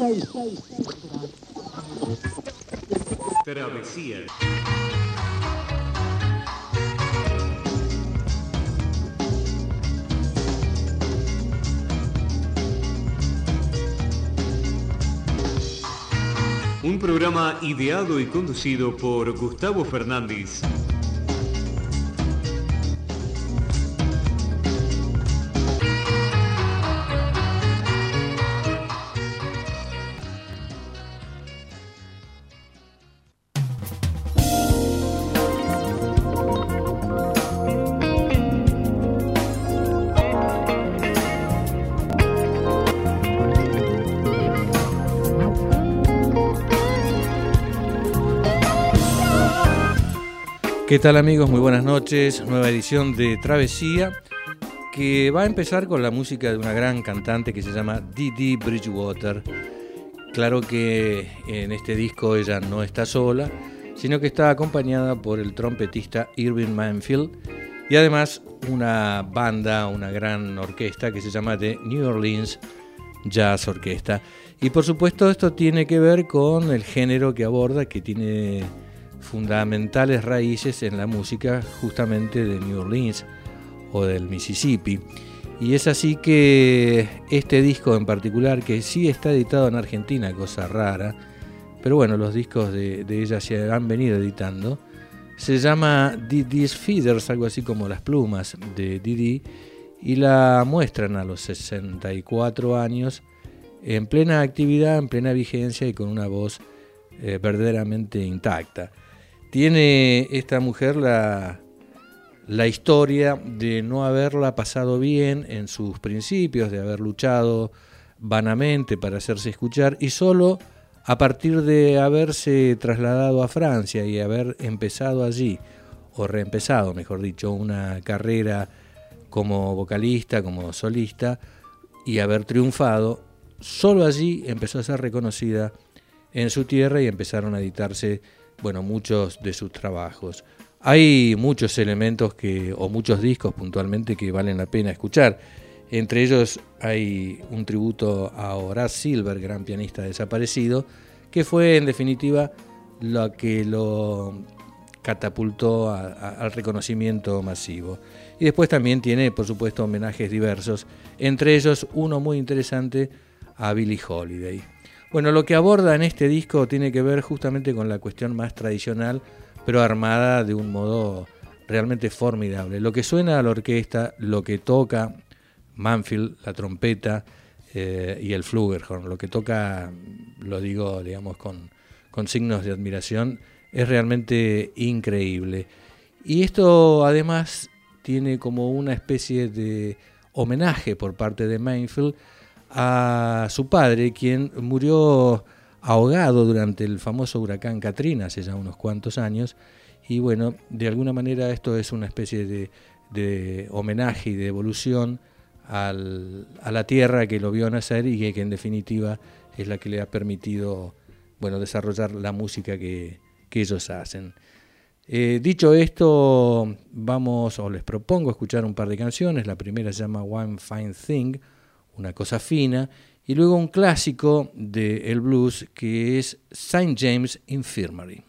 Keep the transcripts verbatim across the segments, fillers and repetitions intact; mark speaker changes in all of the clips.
Speaker 1: Travesía. Un programa ideado y conducido por Gustavo Fernández.
Speaker 2: ¿Qué tal, amigos? Muy buenas noches. Nueva edición de Travesía, que va a empezar con la música de una gran cantante que se llama Dee Dee Bridgewater. Claro que en este disco ella no está sola, sino que está acompañada por el trompetista Irving Manfield y además una banda, una gran orquesta que se llama The New Orleans Jazz Orchestra. Y por supuesto esto tiene que ver con el género que aborda, que tiene fundamentales raíces en la música justamente de New Orleans o del Mississippi. Y es así que este disco en particular, que sí está editado en Argentina, cosa rara, pero bueno, los discos de, de ella se han venido editando, se llama Dee Dee's Feathers, algo así como las plumas de Dee Dee, y la muestran a los sesenta y cuatro años en plena actividad, en plena vigencia y con una voz eh, verdaderamente intacta. Tiene esta mujer la, la historia de no haberla pasado bien en sus principios, de haber luchado vanamente para hacerse escuchar, y solo a partir de haberse trasladado a Francia y haber empezado allí, o reempezado, mejor dicho, una carrera como vocalista, como solista, y haber triunfado, solo allí empezó a ser reconocida en su tierra y empezaron a editarse bueno, muchos de sus trabajos. Hay muchos elementos que, o muchos discos puntualmente que valen la pena escuchar. Entre ellos hay un tributo a Horace Silver, gran pianista desaparecido, que fue en definitiva lo que lo catapultó a, a, al reconocimiento masivo. Y después también tiene, por supuesto, homenajes diversos, entre ellos uno muy interesante a Billie Holiday. Bueno, lo que aborda en este disco tiene que ver justamente con la cuestión más tradicional, pero armada de un modo realmente formidable. Lo que suena a la orquesta, lo que toca Manfield, la trompeta eh, y el flugelhorn, lo que toca, lo digo, digamos, con, con signos de admiración, es realmente increíble. Y esto además tiene como una especie de homenaje por parte de Manfield a su padre, quien murió ahogado durante el famoso huracán Katrina hace ya unos cuantos años, y bueno, de alguna manera esto es una especie de, de homenaje y de evolución al, a la tierra que lo vio nacer y que, que en definitiva es la que le ha permitido bueno, desarrollar la música que, que ellos hacen. Eh, dicho esto, vamos, o les propongo escuchar un par de canciones. La primera se llama One Fine Thing, una cosa fina, y luego un clásico del blues que es Saint James Infirmary.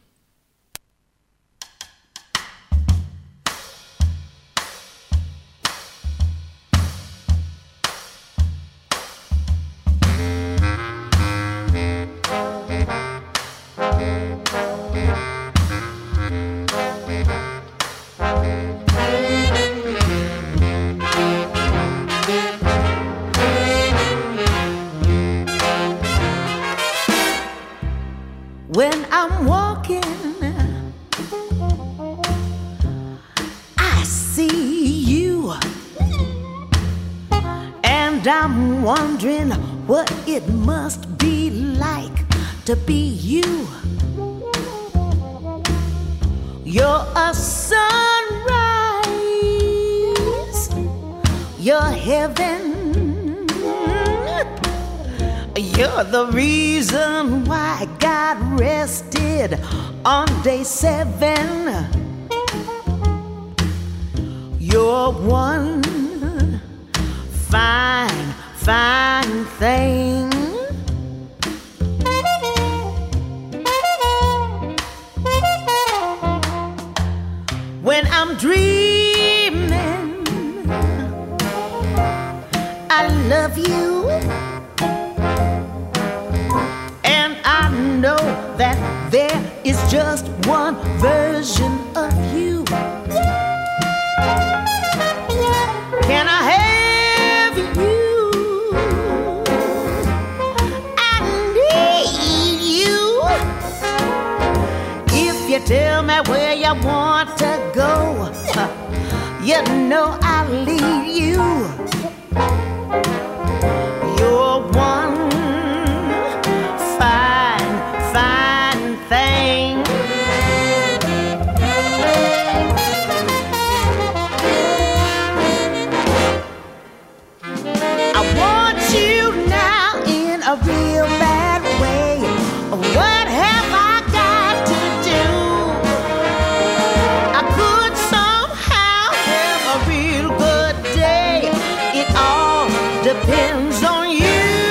Speaker 3: When I'm walking, I see you, and I'm wondering what it must be like to be you. You're a sunrise, you're heaven. You're the reason why God rested on day seven. You're one fine, fine thing. love you, and I know that there is just one version of you. Can I have you? I need you. If you tell me where you want to go, you know I'll lead you. You're one fine, fine thing. I want you now in a real bad way. What have I got to do? I could somehow have a real good day. It all depends on you.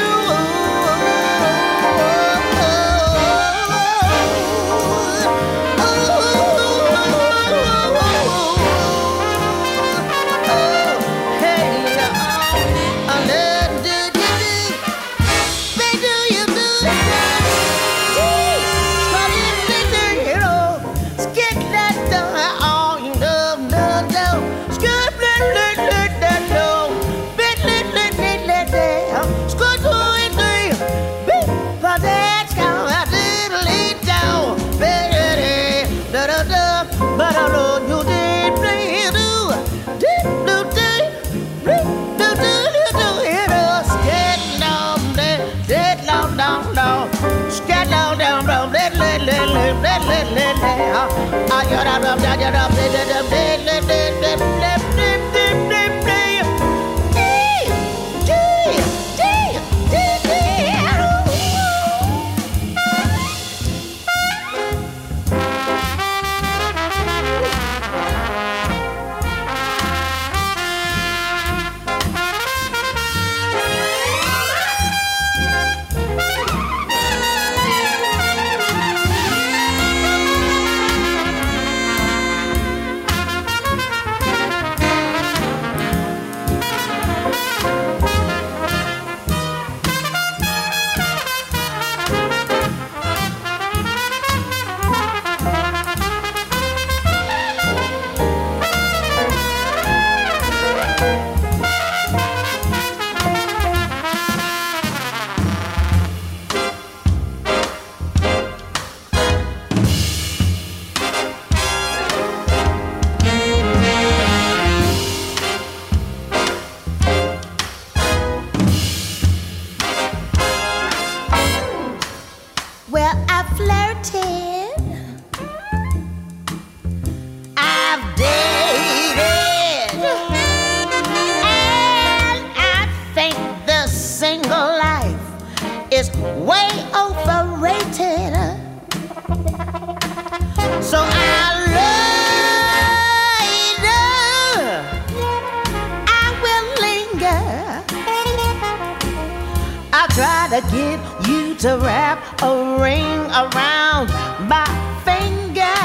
Speaker 3: To get you to wrap a ring around my finger.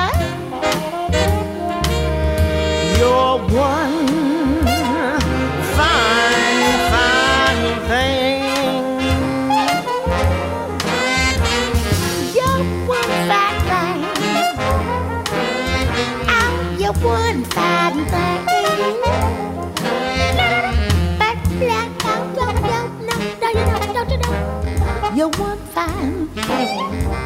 Speaker 3: You're one fine, fine thing. You're one fine thing. Oh, you're one fine thing. You're one fine thing.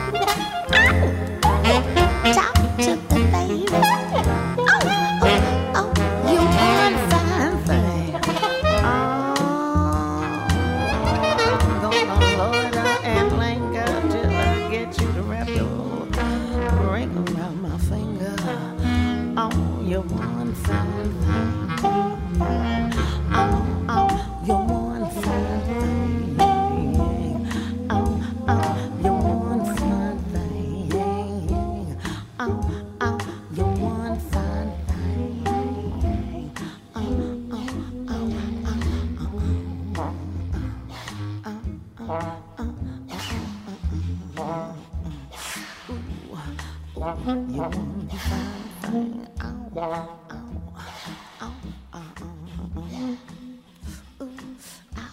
Speaker 3: Oh, talk to the baby. Oh, oh, oh, you're one fine thing. Oh, I'm gonna loiter and linger till I get you to wrap your ring around my finger. Oh, you're one fine thing. Oh, oh, you're one fine thing. You want to find thing. Ow, ow, ow, ow, ow, ow. Ooh, ow.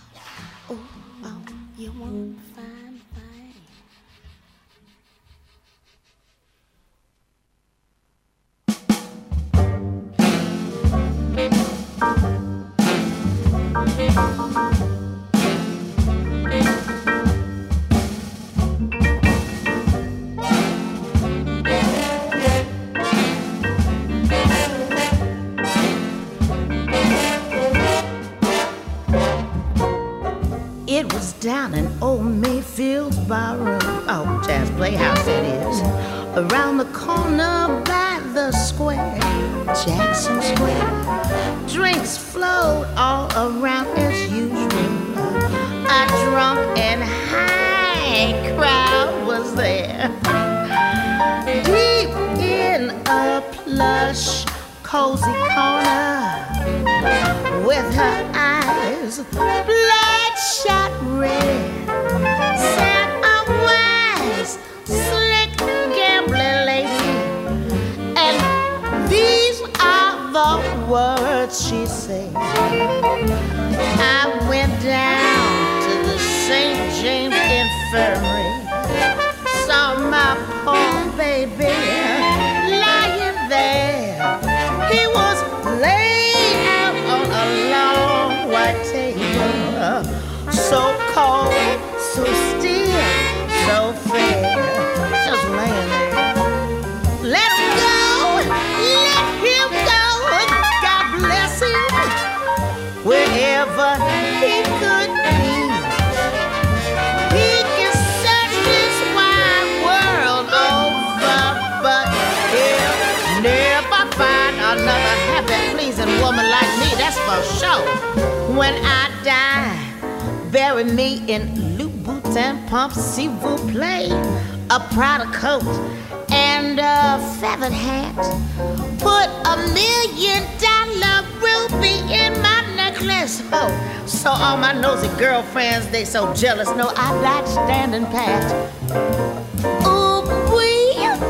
Speaker 3: It was down in old Mayfield's barroom, oh, Jazz Playhouse that is, around the corner by the square, Jackson Square. Drinks flowed all around as usual. A drunk and high crowd was there. Deep in a plush, cozy corner, with her eyes bloodshot red, sat a wise, slick, gambling lady, and these are the words she said. I went down to the Saint James Infirmary, saw my poor baby lying there. He was laid out on a long white table, so cold, so still, so fair, just laying there. Let him go, let him go, God bless him, wherever he could be. He can search this wide world over, but he'll never find another happy, pleasing woman like me, that's for sure. When I die, bury me in Louboutin pumps, s'il vous plaît, a Prada coat and a feathered hat. Put a million dollar ruby in my necklace. Oh, so all my nosy girlfriends, they so jealous, know I'm not standing pat. Ooh, we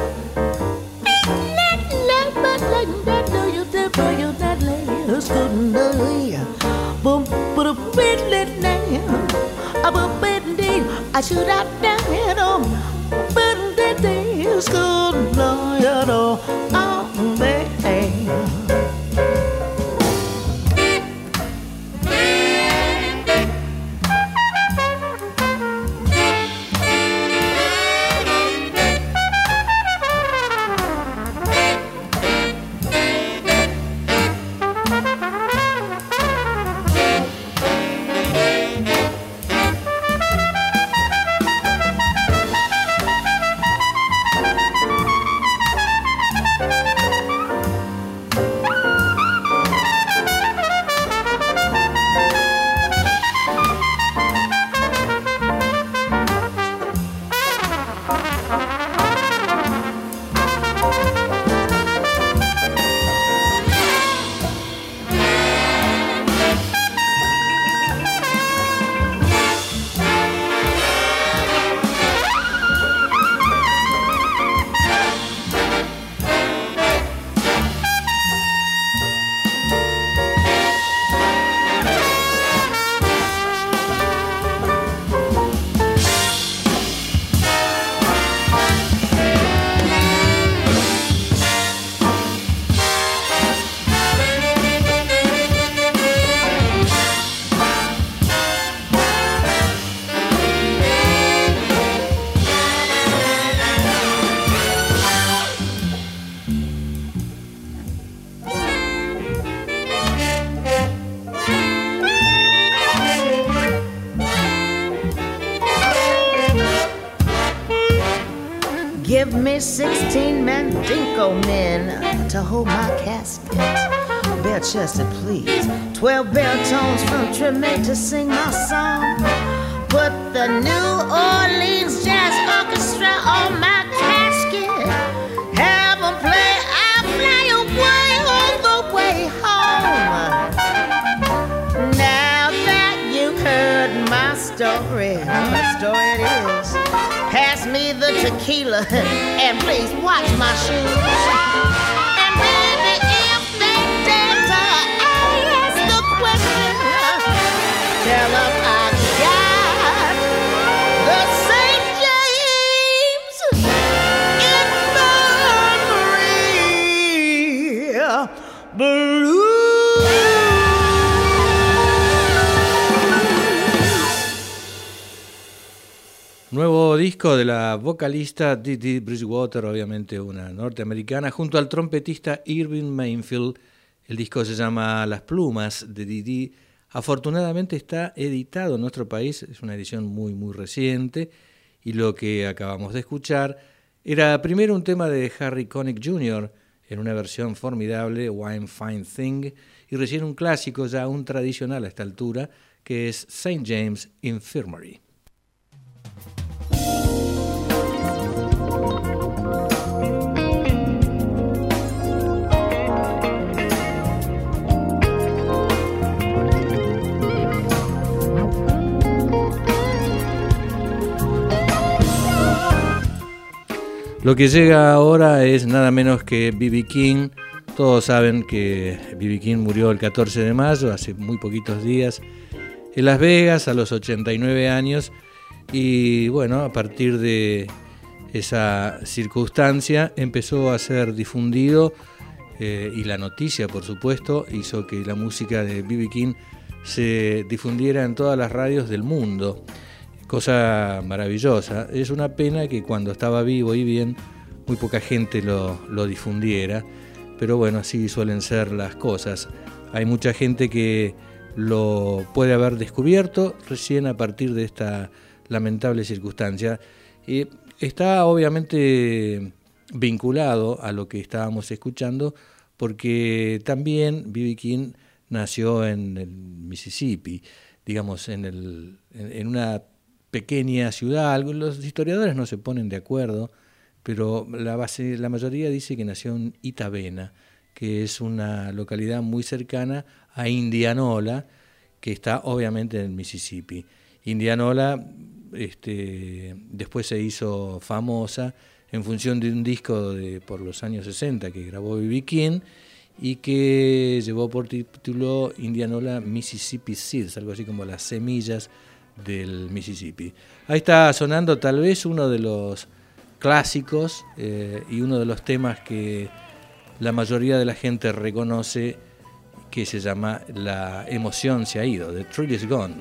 Speaker 3: I should have done it all, but the days good Lord, oh, baby. Give me sixteen Mandingo men to hold my casket, bare-chested please. Twelve baritones from Treme to sing my song. Put the New Orleans Jazz Orchestra on my casket. Have them play I Fly Away all the way home. Now that you've heard my story, my story it is. Pass me the tequila and please watch my shoes. And baby, if they dare to ask the question, tell them I got the Saint James Infirmary Blues.
Speaker 2: nuevo disco de la vocalista Dee Dee Bridgewater, obviamente una norteamericana, junto al trompetista Irving Mainfield. El disco se llama Las Plumas de Dee Dee. Afortunadamente está editado en nuestro país, es una edición muy muy reciente, y lo que acabamos de escuchar era primero un tema de Harry Connick junior en una versión formidable, One Fine Thing, y recién un clásico, ya un tradicional a esta altura, que es Saint James Infirmary. Lo que llega ahora es nada menos que B B King. Todos saben que B B King murió el catorce de mayo, hace muy poquitos días, en Las Vegas a los ochenta y nueve años. Y bueno, a partir de esa circunstancia empezó a ser difundido eh, y la noticia, por supuesto, hizo que la música de B B King se difundiera en todas las radios del mundo. Cosa maravillosa. Es una pena que cuando estaba vivo y bien, muy poca gente lo, lo difundiera, pero bueno, así suelen ser las cosas. Hay mucha gente que lo puede haber descubierto recién a partir de esta lamentable circunstancia. Y está obviamente vinculado a lo que estábamos escuchando, porque también B B King nació en el Mississippi, digamos, en, el, en, en una pequeña ciudad. Los historiadores no se ponen de acuerdo, pero la, base, la mayoría dice que nació en Itta-Bena, que es una localidad muy cercana a Indianola, que está obviamente en el Mississippi. Indianola este, después se hizo famosa en función de un disco de, por los años sesenta que grabó B B King y que llevó por título Indianola Mississippi Seeds, algo así como las semillas del Mississippi. Ahí está sonando tal vez uno de los clásicos eh, y uno de los temas que la mayoría de la gente reconoce, que se llama La emoción se ha ido, The Thrill is Gone.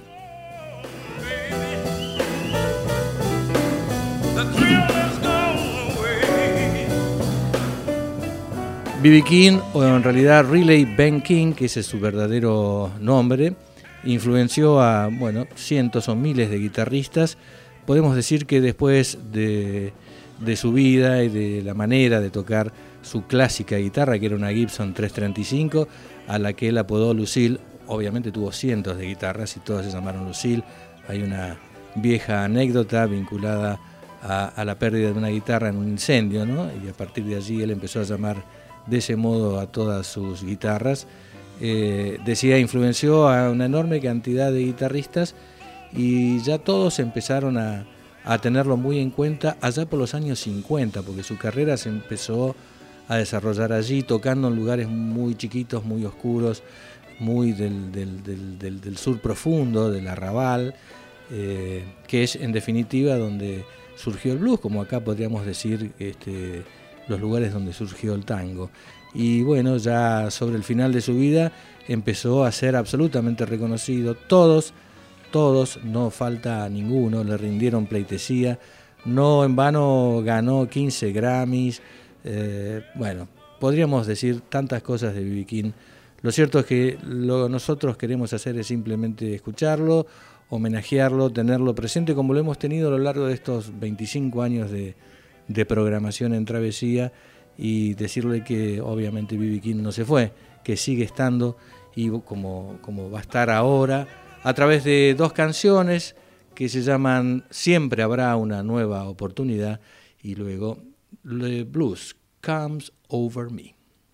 Speaker 2: B B King, o en realidad Riley Ben King, que ese es su verdadero nombre, influenció a, bueno, cientos o miles de guitarristas. Podemos decir que después de, de su vida y de la manera de tocar su clásica guitarra, que era una Gibson trescientos treinta y cinco, a la que él apodó Lucille, obviamente tuvo cientos de guitarras y todas se llamaron Lucille. Hay una vieja anécdota vinculada a, a la pérdida de una guitarra en un incendio, ¿no? Y a partir de allí él empezó a llamar de ese modo a todas sus guitarras. Eh, decía, influenció a una enorme cantidad de guitarristas y ya todos empezaron a, a tenerlo muy en cuenta allá por los años cincuenta, porque su carrera se empezó a desarrollar allí, tocando en lugares muy chiquitos, muy oscuros, muy del, del, del, del, del sur profundo, del arrabal, eh, que es en definitiva donde surgió el blues, como acá podríamos decir este, los lugares donde surgió el tango. Y bueno, ya sobre el final de su vida empezó a ser absolutamente reconocido. Todos, todos, no falta ninguno, le rindieron pleitesía. No en vano ganó quince Grammys. Eh, bueno, podríamos decir tantas cosas de B B King. Lo cierto es que lo que nosotros queremos hacer es simplemente escucharlo, homenajearlo, tenerlo presente como lo hemos tenido a lo largo de estos veinticinco años de, de programación en Travesía, y decirle que obviamente B B King no se fue, que sigue estando y como, como va a estar ahora a través de dos canciones que se llaman Siempre habrá una nueva oportunidad y luego The Blues Comes Over Me.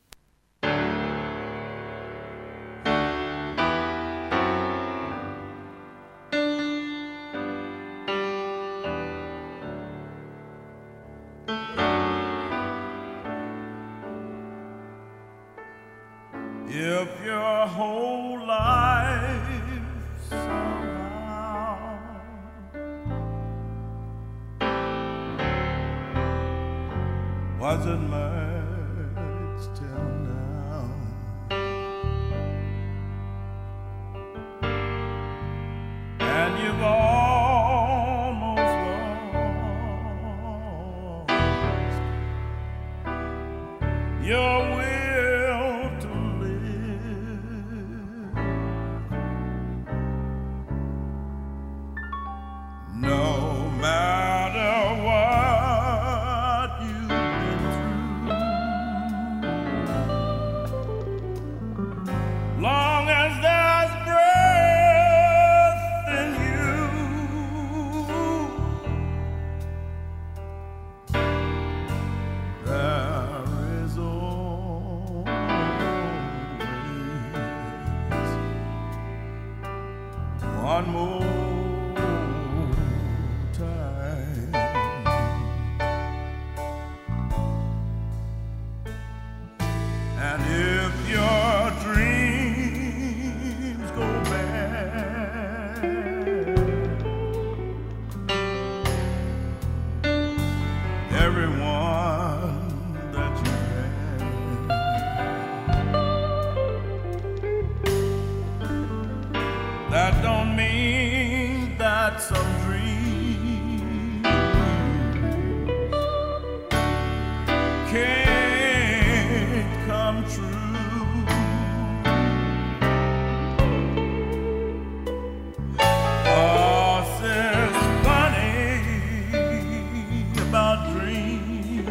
Speaker 4: If your whole life somehow wasn't much till now, and you've almost one more time. And if your dreams go bad, everyone that you had, that don't mean that some dreams can't come true. Oh, there's funny about dreams.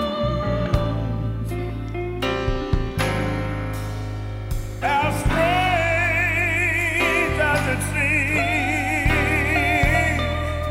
Speaker 4: As strange as it seems,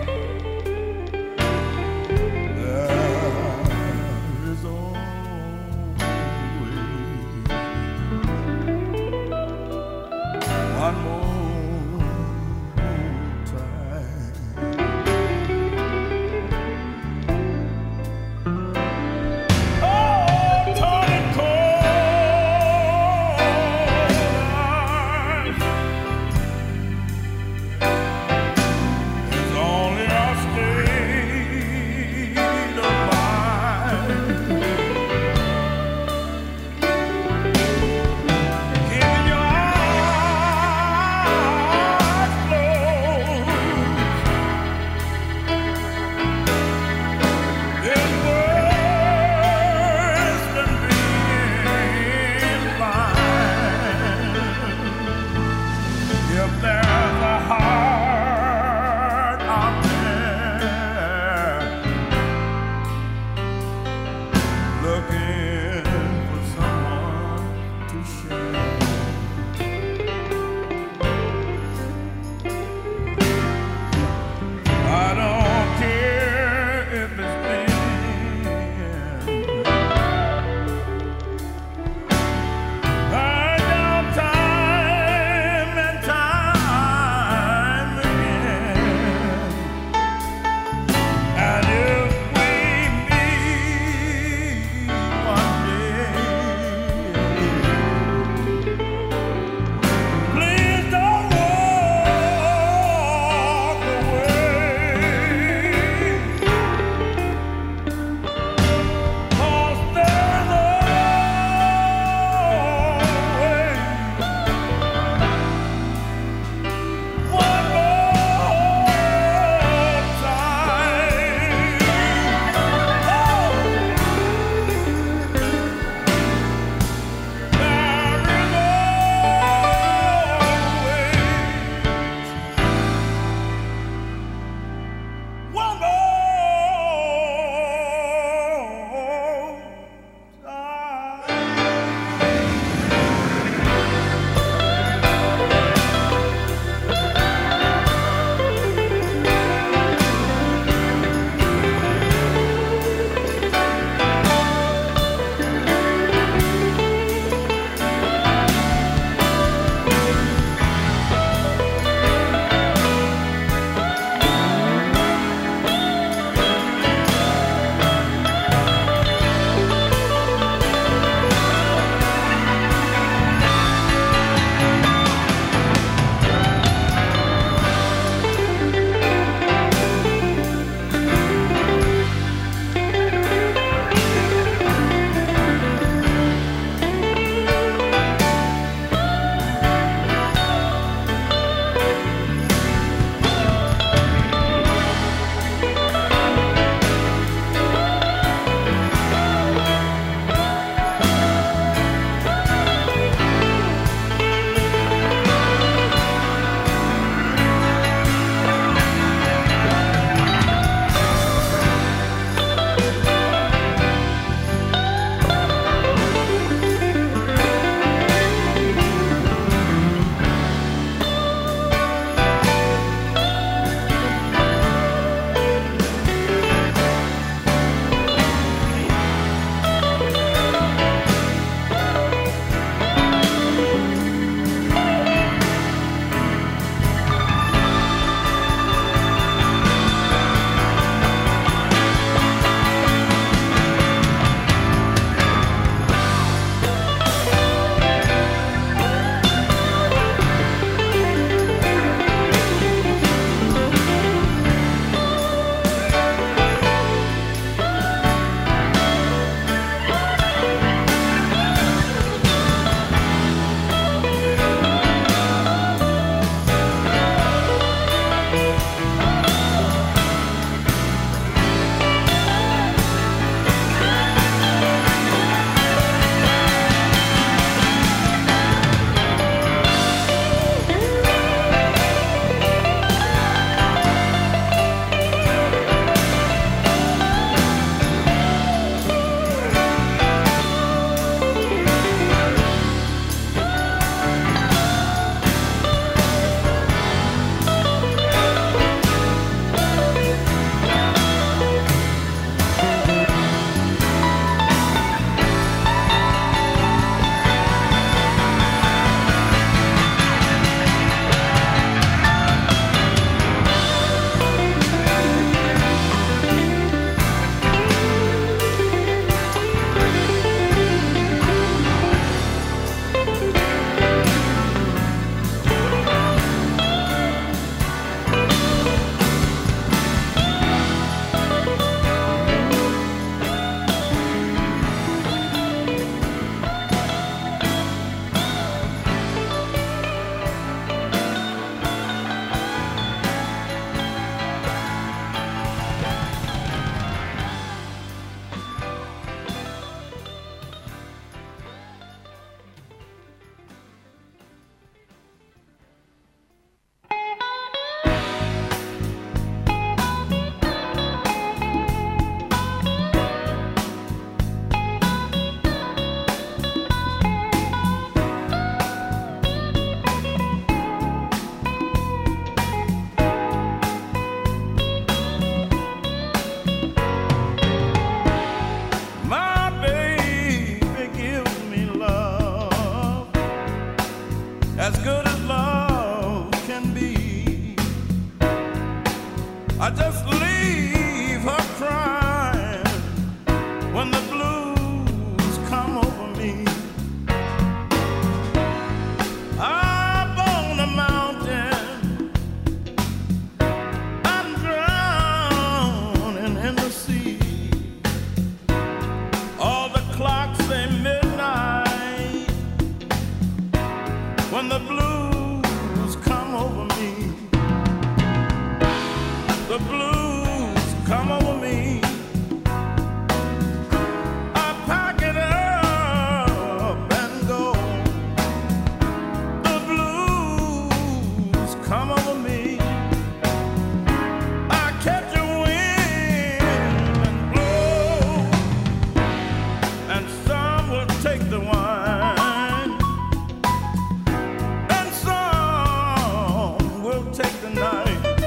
Speaker 4: I just leave her crying when the blues come over me. Up on the mountain, I'm drowning in the sea. All the clocks say midnight when the blues come over me. The blues come over me. I pack it up and go. The blues come over me. I catch a wind and blow, and some will take the wine, and some will take the night.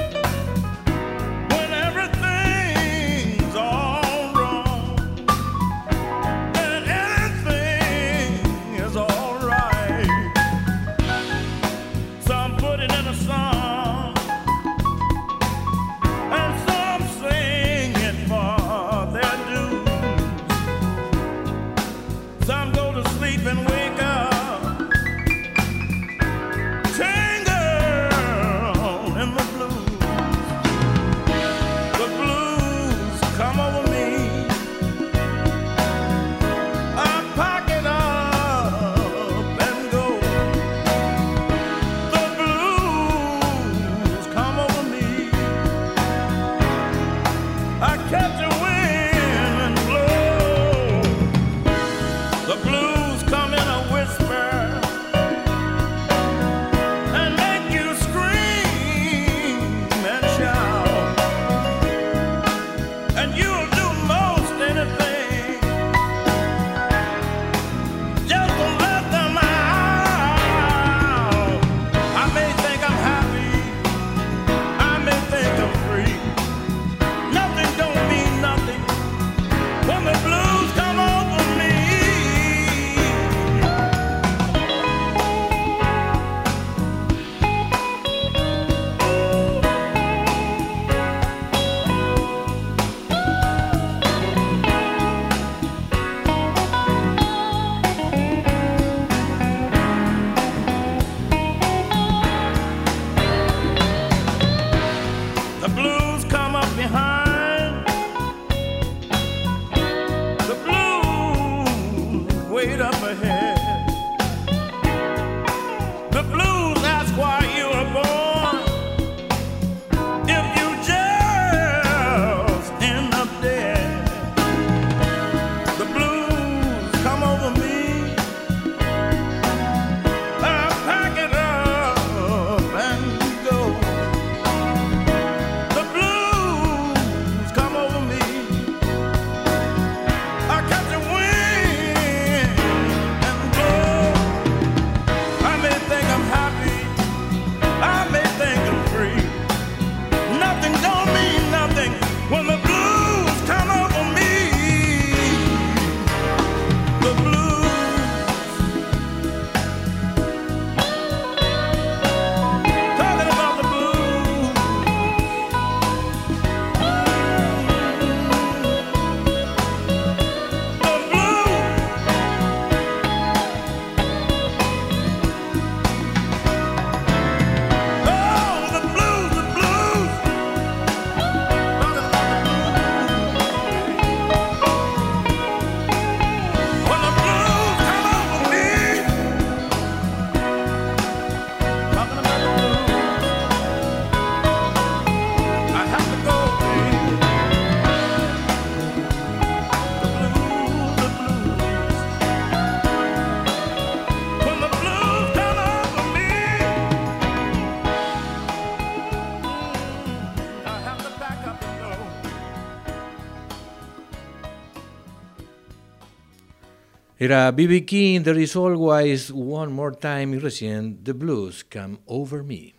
Speaker 2: Era B B King, There Is Always One More Time, y recién The Blues Come Over Me.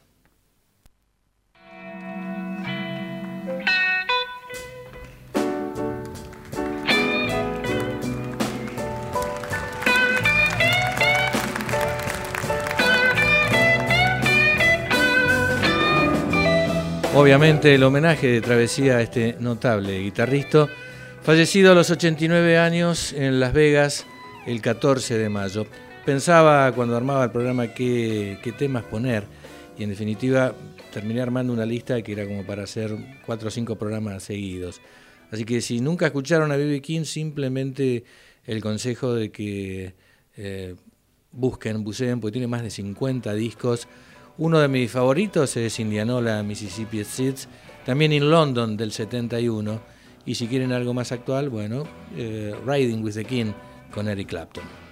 Speaker 2: Obviamente el homenaje de Travesía a este notable guitarrista, fallecido a los ochenta y nueve años en Las Vegas el catorce de mayo. Pensaba cuando armaba el programa qué, qué temas poner y en definitiva terminé armando una lista que era como para hacer cuatro o cinco programas seguidos. Así que si nunca escucharon a B B King, simplemente el consejo de que eh, busquen, buceen, porque tiene más de cincuenta discos. Uno de mis favoritos es Indianola, Mississippi Seeds, también In London del setenta y uno. Y si quieren algo más actual, bueno, eh, Riding with the King con Eric Clapton.